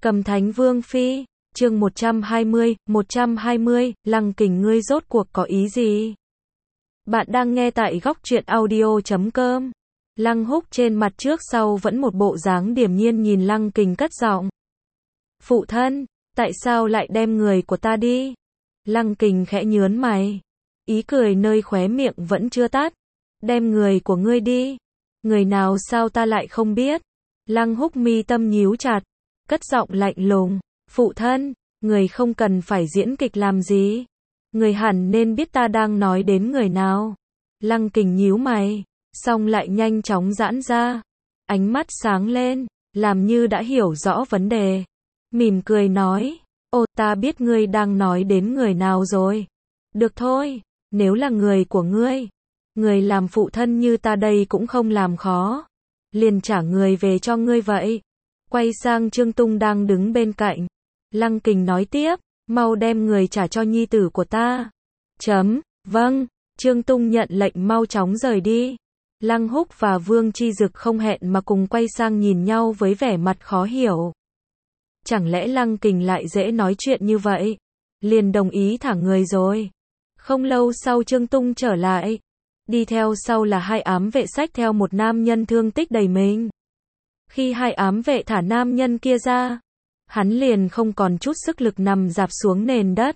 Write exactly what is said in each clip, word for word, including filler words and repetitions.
Cầm Thánh Vương Phi, chương một trăm hai mươi, một trăm hai mươi, Lăng Kình ngươi rốt cuộc có ý gì? Bạn đang nghe tại góc truyện audio chấm com. Lăng Húc trên mặt trước sau vẫn một bộ dáng điềm nhiên nhìn Lăng Kình cất giọng. Phụ thân, tại sao lại đem người của ta đi? Lăng Kình khẽ nhớn mày. Ý cười nơi khóe miệng vẫn chưa tắt. Đem người của ngươi đi. Người nào sao ta lại không biết? Lăng Húc mi tâm nhíu chặt. Cất giọng lạnh lùng. Phụ thân, người không cần phải diễn kịch làm gì. Người hẳn nên biết ta đang nói đến người nào. Lăng Kình nhíu mày. Xong lại nhanh chóng giãn ra. Ánh mắt sáng lên. Làm như đã hiểu rõ vấn đề. Mỉm cười nói. Ồ, ta biết ngươi đang nói đến người nào rồi. Được thôi, nếu là người của ngươi. Người làm phụ thân như ta đây cũng không làm khó. Liền trả người về cho ngươi vậy. Quay sang Trương Tung đang đứng bên cạnh. Lăng Kình nói tiếp, mau đem người trả cho nhi tử của ta. Chấm, vâng, Trương Tung nhận lệnh mau chóng rời đi. Lăng Húc và Vương Chi Dực không hẹn mà cùng quay sang nhìn nhau với vẻ mặt khó hiểu. Chẳng lẽ Lăng Kình lại dễ nói chuyện như vậy? Liền đồng ý thả người rồi. Không lâu sau Trương Tung trở lại. Đi theo sau là hai ám vệ xách theo một nam nhân thương tích đầy mình. Khi hai ám vệ thả nam nhân kia ra, hắn liền không còn chút sức lực nằm rạp xuống nền đất.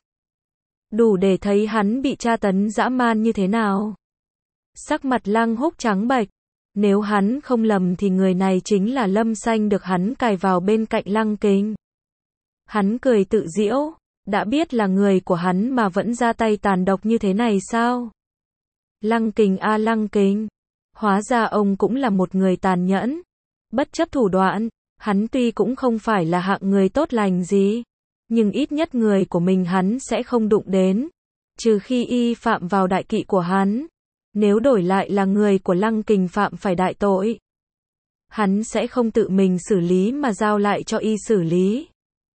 Đủ để thấy hắn bị tra tấn dã man như thế nào. Sắc mặt Lăng Húc trắng bệch. Nếu hắn không lầm thì người này chính là Lâm Xanh được hắn cài vào bên cạnh Lăng Kình. Hắn cười tự giễu, đã biết là người của hắn mà vẫn ra tay tàn độc như thế này sao? Lăng Kình a Lăng Kình, hóa ra ông cũng là một người tàn nhẫn, bất chấp thủ đoạn, hắn tuy cũng không phải là hạng người tốt lành gì, nhưng ít nhất người của mình hắn sẽ không đụng đến, trừ khi y phạm vào đại kỵ của hắn. Nếu đổi lại là người của Lăng Kình phạm phải đại tội, hắn sẽ không tự mình xử lý mà giao lại cho y xử lý.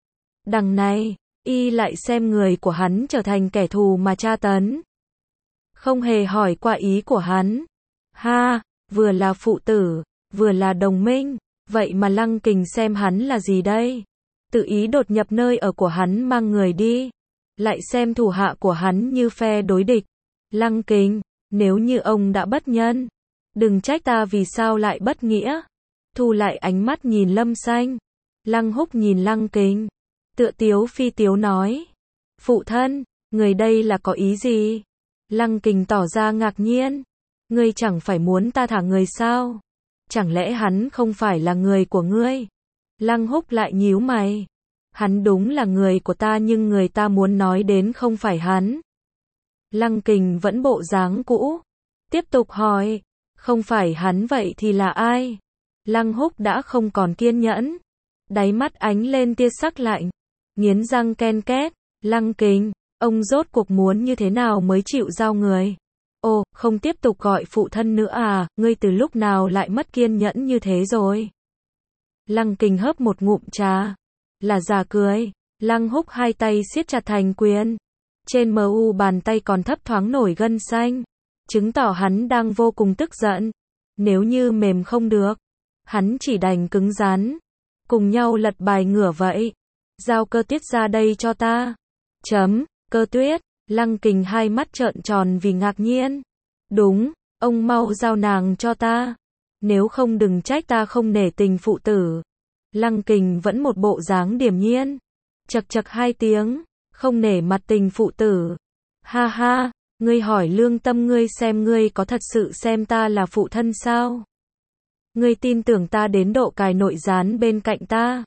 Đằng này, y lại xem người của hắn trở thành kẻ thù mà tra tấn. Không hề hỏi qua ý của hắn. Ha, vừa là phụ tử, vừa là đồng minh, vậy mà Lăng Kình xem hắn là gì đây? Tự ý đột nhập nơi ở của hắn mang người đi, lại xem thủ hạ của hắn như phe đối địch. Lăng Kình, nếu như ông đã bất nhân, đừng trách ta vì sao lại bất nghĩa. Thu lại ánh mắt nhìn Lâm Xanh. Lăng Húc nhìn Lăng Kình, tựa tiếu phi tiếu nói. Phụ thân, người đây là có ý gì? Lăng Kình tỏ ra ngạc nhiên. Ngươi chẳng phải muốn ta thả người sao? Chẳng lẽ hắn không phải là người của ngươi? Lăng Húc lại nhíu mày. Hắn đúng là người của ta nhưng người ta muốn nói đến không phải hắn. Lăng Kình vẫn bộ dáng cũ. Tiếp tục hỏi. Không phải hắn vậy thì là ai? Lăng Húc đã không còn kiên nhẫn. Đáy mắt ánh lên tia sắc lạnh. Nghiến răng ken két. Lăng Kình, ông rốt cuộc muốn như thế nào mới chịu giao người? Ồ, không tiếp tục gọi phụ thân nữa à, ngươi từ lúc nào lại mất kiên nhẫn như thế rồi? Lăng Kình hớp một ngụm trà. Là giả cười. Lăng Húc hai tay siết chặt thành quyền. Trên mờ u bàn tay còn thấp thoáng nổi gân xanh. Chứng tỏ hắn đang vô cùng tức giận. Nếu như mềm không được, hắn chỉ đành cứng rắn. Cùng nhau lật bài ngửa vậy. Giao Cơ Tuyết ra đây cho ta. Chấm, Cơ Tuyết. Lăng Kình hai mắt trợn tròn vì ngạc nhiên. Đúng, ông mau giao nàng cho ta. Nếu không đừng trách ta không nể tình phụ tử. Lăng Kình vẫn một bộ dáng điềm nhiên. Chật chật hai tiếng. Không nể mặt tình phụ tử. Ha ha, ngươi hỏi lương tâm ngươi xem ngươi có thật sự xem ta là phụ thân sao? Ngươi tin tưởng ta đến độ cài nội gián bên cạnh ta?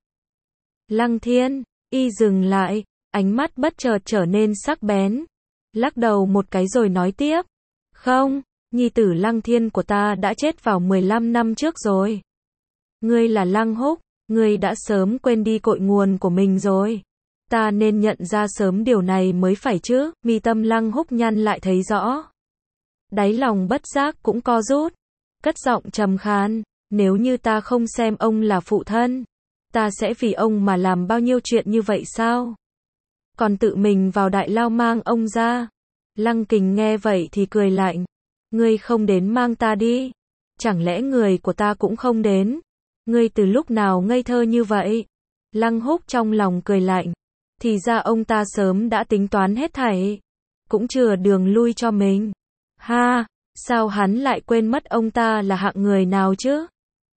Lăng Thiên, y dừng lại, ánh mắt bất chợt trở nên sắc bén. Lắc đầu một cái rồi nói tiếp. Không, nhi tử Lăng Thiên của ta đã chết vào mười lăm năm trước rồi. Ngươi là Lăng Húc, ngươi đã sớm quên đi cội nguồn của mình rồi. Ta nên nhận ra sớm điều này mới phải chứ. Mi tâm Lăng Húc nhăn lại thấy rõ. Đáy lòng bất giác cũng co rút. Cất giọng trầm khàn. Nếu như ta không xem ông là phụ thân, ta sẽ vì ông mà làm bao nhiêu chuyện như vậy sao? Còn tự mình vào đại lao mang ông ra. Lăng Kình nghe vậy thì cười lạnh. Ngươi không đến mang ta đi. Chẳng lẽ người của ta cũng không đến? Ngươi từ lúc nào ngây thơ như vậy? Lăng Húc trong lòng cười lạnh. Thì ra ông ta sớm đã tính toán hết thảy. Cũng chừa đường lui cho mình. Ha, sao hắn lại quên mất ông ta là hạng người nào chứ?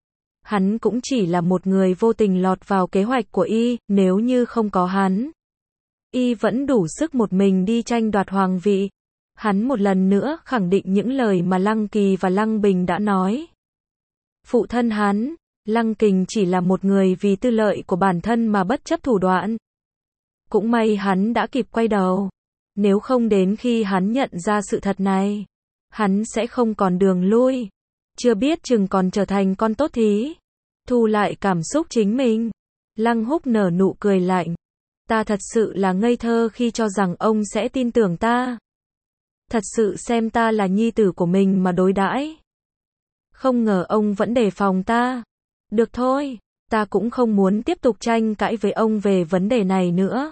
Hắn cũng chỉ là một người vô tình lọt vào kế hoạch của y, nếu như không có hắn. Y vẫn đủ sức một mình đi tranh đoạt hoàng vị. Hắn một lần nữa khẳng định những lời mà Lăng Kỳ và Lăng Bình đã nói. Phụ thân hắn, Lăng Kình chỉ là một người vì tư lợi của bản thân mà bất chấp thủ đoạn. Cũng may hắn đã kịp quay đầu. Nếu không đến khi hắn nhận ra sự thật này, hắn sẽ không còn đường lui. Chưa biết chừng còn trở thành con tốt thí. Thu lại cảm xúc chính mình. Lăng Húc nở nụ cười lạnh. Ta thật sự là ngây thơ khi cho rằng ông sẽ tin tưởng ta. Thật sự xem ta là nhi tử của mình mà đối đãi. Không ngờ ông vẫn đề phòng ta. Được thôi, ta cũng không muốn tiếp tục tranh cãi với ông về vấn đề này nữa.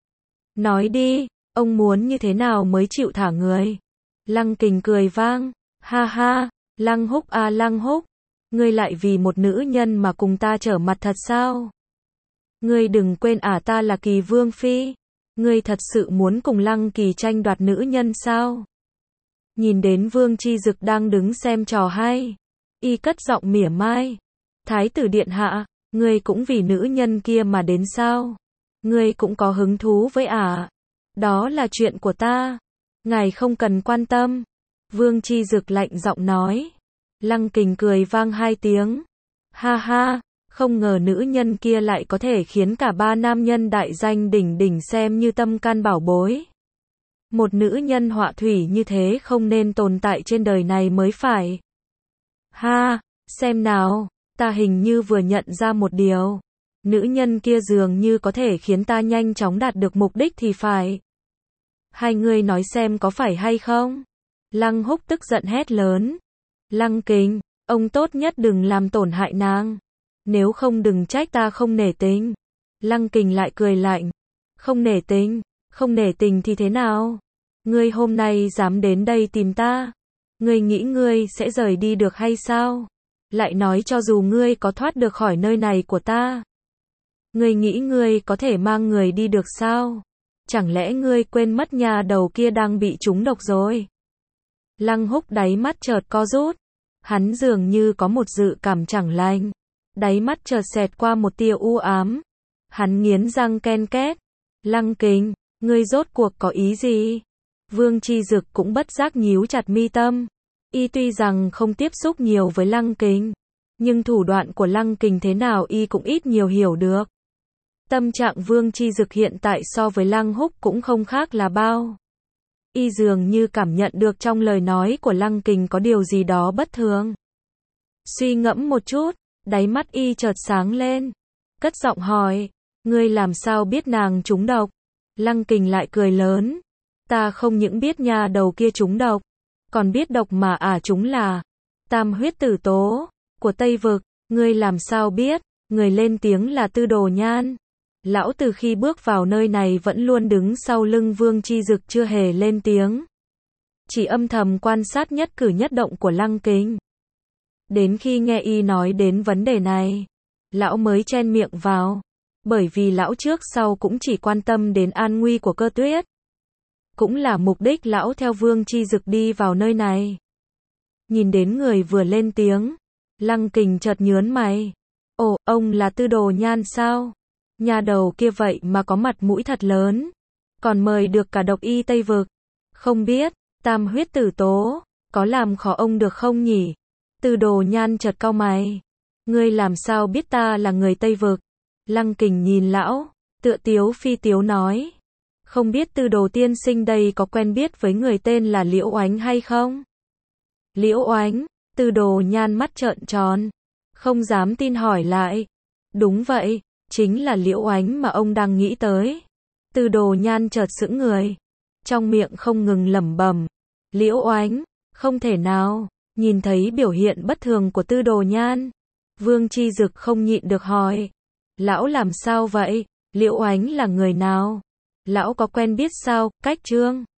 Nói đi, ông muốn như thế nào mới chịu thả người? Lăng Kình cười vang. Ha ha, Lăng Húc à Lăng Húc. Ngươi lại vì một nữ nhân mà cùng ta trở mặt thật sao? Ngươi đừng quên à ta là Kỳ Vương Phi. Ngươi thật sự muốn cùng Lăng Kỳ tranh đoạt nữ nhân sao? Nhìn đến Vương Chi Dực đang đứng xem trò hay. Y cất giọng mỉa mai. Thái tử điện hạ, ngươi cũng vì nữ nhân kia mà đến sao? Ngươi cũng có hứng thú với ả. À? Đó là chuyện của ta. Ngài không cần quan tâm. Vương Chi Dực lạnh giọng nói. Lăng Kình cười vang hai tiếng. Ha ha, không ngờ nữ nhân kia lại có thể khiến cả ba nam nhân đại danh đỉnh đỉnh xem như tâm can bảo bối. Một nữ nhân họa thủy như thế không nên tồn tại trên đời này mới phải. Ha, xem nào, ta hình như vừa nhận ra một điều. Nữ nhân kia dường như có thể khiến ta nhanh chóng đạt được mục đích thì phải. Hai người nói xem có phải hay không? Lăng Húc tức giận hét lớn. Lăng Kình, ông tốt nhất đừng làm tổn hại nàng. Nếu không đừng trách ta không nể tình. Lăng Kình lại cười lạnh. Không nể tình, không nể tình thì thế nào? Ngươi hôm nay dám đến đây tìm ta. Ngươi nghĩ ngươi sẽ rời đi được hay sao? Lại nói cho dù ngươi có thoát được khỏi nơi này của ta. Ngươi nghĩ ngươi có thể mang người đi được sao? Chẳng lẽ ngươi quên mất nhà đầu kia đang bị trúng độc rồi? Lăng Húc đáy mắt chợt co rút. Hắn dường như có một dự cảm chẳng lành. Đáy mắt chợt xẹt qua một tia u ám. Hắn nghiến răng ken két. Lăng Kình, ngươi rốt cuộc có ý gì? Vương Chi Dực cũng bất giác nhíu chặt mi tâm. Y tuy rằng không tiếp xúc nhiều với Lăng Kình, nhưng thủ đoạn của Lăng Kình thế nào y cũng ít nhiều hiểu được. Tâm trạng Vương Chi Dực hiện tại so với Lăng Húc cũng không khác là bao. Y dường như cảm nhận được trong lời nói của Lăng Kình có điều gì đó bất thường. Suy ngẫm một chút, đáy mắt y chợt sáng lên. Cất giọng hỏi, ngươi làm sao biết nàng trúng độc? Lăng Kình lại cười lớn. Ta không những biết nhà đầu kia trúng độc, còn biết độc mà ả trúng là tam huyết tử tố của Tây Vực. Ngươi làm sao biết? Người lên tiếng là Tư Đồ Nhan. Lão từ khi bước vào nơi này vẫn luôn đứng sau lưng Vương Chi Dực chưa hề lên tiếng. Chỉ âm thầm quan sát nhất cử nhất động của Lăng Kình. Đến khi nghe y nói đến vấn đề này, lão mới chen miệng vào. Bởi vì lão trước sau cũng chỉ quan tâm đến an nguy của Cơ Tuyết. Cũng là mục đích lão theo Vương Chi Dực đi vào nơi này. Nhìn đến người vừa lên tiếng, Lăng Kình chợt nhớn mày. Ồ, ông là Tư Đồ Nhan sao? Nhà đầu kia vậy mà có mặt mũi thật lớn. Còn mời được cả độc y Tây Vực. Không biết, tam huyết tử tố, có làm khó ông được không nhỉ? Tư Đồ Nhan chợt cau mày. Ngươi làm sao biết ta là người Tây Vực? Lăng Kình nhìn lão, tựa tiếu phi tiếu nói. Không biết Tư Đồ tiên sinh đây có quen biết với người tên là Liễu Oánh hay không? Liễu Oánh, Tư Đồ Nhan mắt trợn tròn. Không dám tin hỏi lại. Đúng vậy, chính là Liễu Oánh mà ông đang nghĩ tới. Tư Đồ Nhan chợt sững người. Trong miệng không ngừng lẩm bẩm. Liễu Oánh, không thể nào. Nhìn thấy biểu hiện bất thường của Tư Đồ Nhan, Vương Chi Dực không nhịn được hỏi. Lão làm sao vậy? Liễu Oánh là người nào? Lão có quen biết sao? Cách Trương